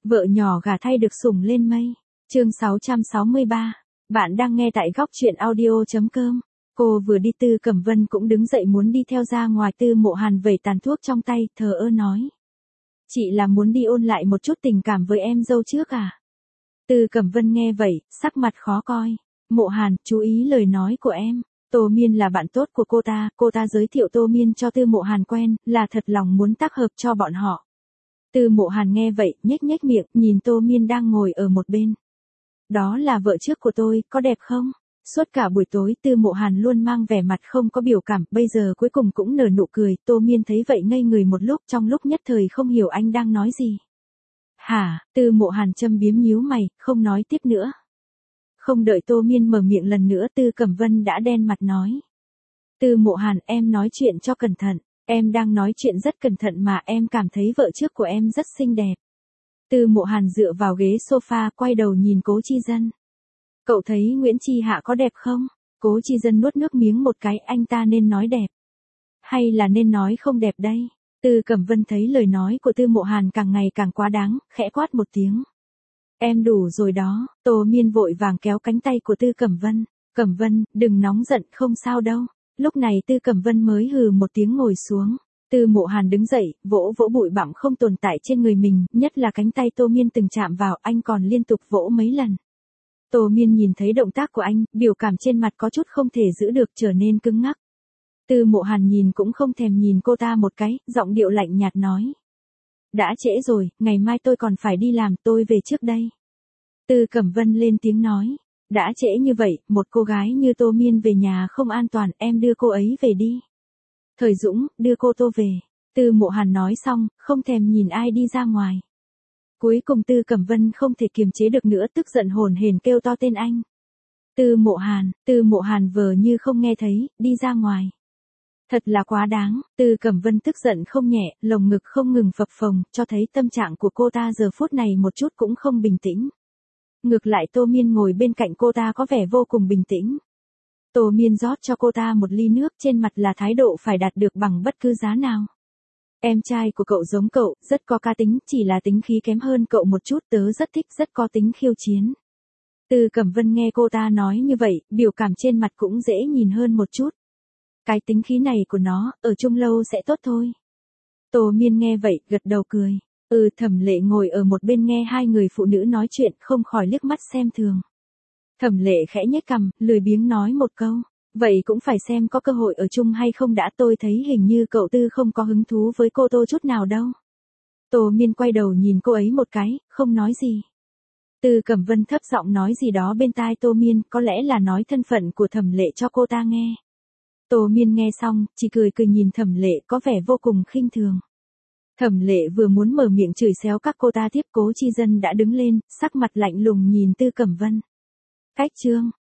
Vợ nhỏ gả thay được sủng lên mây. Chương 663. Bạn đang nghe tại góc truyện audio.com. Cô vừa đi Tư Cẩm Vân cũng đứng dậy muốn đi theo ra ngoài. Tư Mộ Hàn vẩy tàn thuốc trong tay, thờ ơ nói. Chị là muốn đi ôn lại một chút tình cảm với em dâu trước à? Tư Cẩm Vân nghe vậy, sắc mặt khó coi. Mộ Hàn, chú ý lời nói của em. Tô Miên là bạn tốt của cô ta giới thiệu Tô Miên cho Tư Mộ Hàn quen, là thật lòng muốn tác hợp cho bọn họ. Tư Mộ Hàn nghe vậy, nhếch miệng, nhìn Tô Miên đang ngồi ở một bên. Đó là vợ trước của tôi, có đẹp không? Suốt cả buổi tối Tư Mộ Hàn luôn mang vẻ mặt không có biểu cảm, bây giờ cuối cùng cũng nở nụ cười. Tô Miên thấy vậy ngây người một lúc, trong lúc nhất thời không hiểu anh đang nói gì. Hả? Tư Mộ Hàn châm biếm nhíu mày, không nói tiếp nữa. Không đợi Tô Miên mở miệng lần nữa, Tư Cẩm Vân đã đen mặt nói. Tư Mộ Hàn, em nói chuyện cho cẩn thận. Em đang nói chuyện rất cẩn thận mà, em cảm thấy vợ trước của em rất xinh đẹp. Tư Mộ Hàn dựa vào ghế sofa, quay đầu nhìn Cố Chi Dân. Cậu thấy Nguyễn Chi Hạ có đẹp không? Cố Chi Dân nuốt nước miếng một cái, anh ta nên nói đẹp. Hay là nên nói không đẹp đây? Tư Cẩm Vân thấy lời nói của Tư Mộ Hàn càng ngày càng quá đáng, khẽ quát một tiếng. Em đủ rồi đó. Tô Miên vội vàng kéo cánh tay của Tư Cẩm Vân. Cẩm Vân, đừng nóng giận, không sao đâu. Lúc này Tư Cẩm Vân mới hừ một tiếng ngồi xuống. Tư Mộ Hàn đứng dậy, vỗ bụi bặm không tồn tại trên người mình, nhất là cánh tay Tô Miên từng chạm vào, anh còn liên tục vỗ mấy lần. Tô Miên nhìn thấy động tác của anh, biểu cảm trên mặt có chút không thể giữ được, trở nên cứng ngắc. Tư Mộ Hàn nhìn cũng không thèm nhìn cô ta một cái, giọng điệu lạnh nhạt nói. Đã trễ rồi, ngày mai tôi còn phải đi làm, tôi về trước đây. Tư Cẩm Vân lên tiếng nói. Đã trễ như vậy, một cô gái như Tô Miên về nhà không an toàn, em đưa cô ấy về đi. Thời Dũng, đưa cô Tô về. Tư Mộ Hàn nói xong, không thèm nhìn ai đi ra ngoài. Cuối cùng Tư Cẩm Vân không thể kiềm chế được nữa, tức giận hổn hển kêu to tên anh. Tư Mộ Hàn vờ như không nghe thấy, đi ra ngoài. Thật là quá đáng. Tư Cẩm Vân tức giận không nhẹ, lồng ngực không ngừng phập phồng, cho thấy tâm trạng của cô ta giờ phút này một chút cũng không bình tĩnh. Ngược lại Tô Miên ngồi bên cạnh cô ta có vẻ vô cùng bình tĩnh. Tô Miên rót cho cô ta một ly nước, trên mặt là thái độ phải đạt được bằng bất cứ giá nào. Em trai của cậu giống cậu, rất có cá tính, chỉ là tính khí kém hơn cậu một chút, tớ rất thích, rất có tính khiêu chiến. Tư Cẩm Vân nghe cô ta nói như vậy, biểu cảm trên mặt cũng dễ nhìn hơn một chút. Cái tính khí này của nó, ở chung lâu sẽ tốt thôi. Tô Miên nghe vậy, gật đầu cười. Thẩm Lệ ngồi ở một bên nghe hai người phụ nữ nói chuyện, không khỏi liếc mắt xem thường. Thẩm Lệ khẽ nhếch cằm, lười biếng nói một câu. Vậy cũng phải xem có cơ hội ở chung hay không đã, tôi thấy hình như cậu Tư không có hứng thú với cô Tô chút nào đâu. Tô Miên quay đầu nhìn cô ấy một cái, không nói gì. Tư Cẩm Vân thấp giọng nói gì đó bên tai Tô Miên, có lẽ là nói thân phận của Thẩm Lệ cho cô ta nghe. Tô Miên nghe xong, chỉ cười nhìn Thẩm Lệ, có vẻ vô cùng khinh thường. Thẩm Lệ vừa muốn mở miệng chửi xéo các cô ta tiếp, Cố Chi Dân đã đứng lên, sắc mặt lạnh lùng nhìn Tư Cẩm Vân. Cách chương.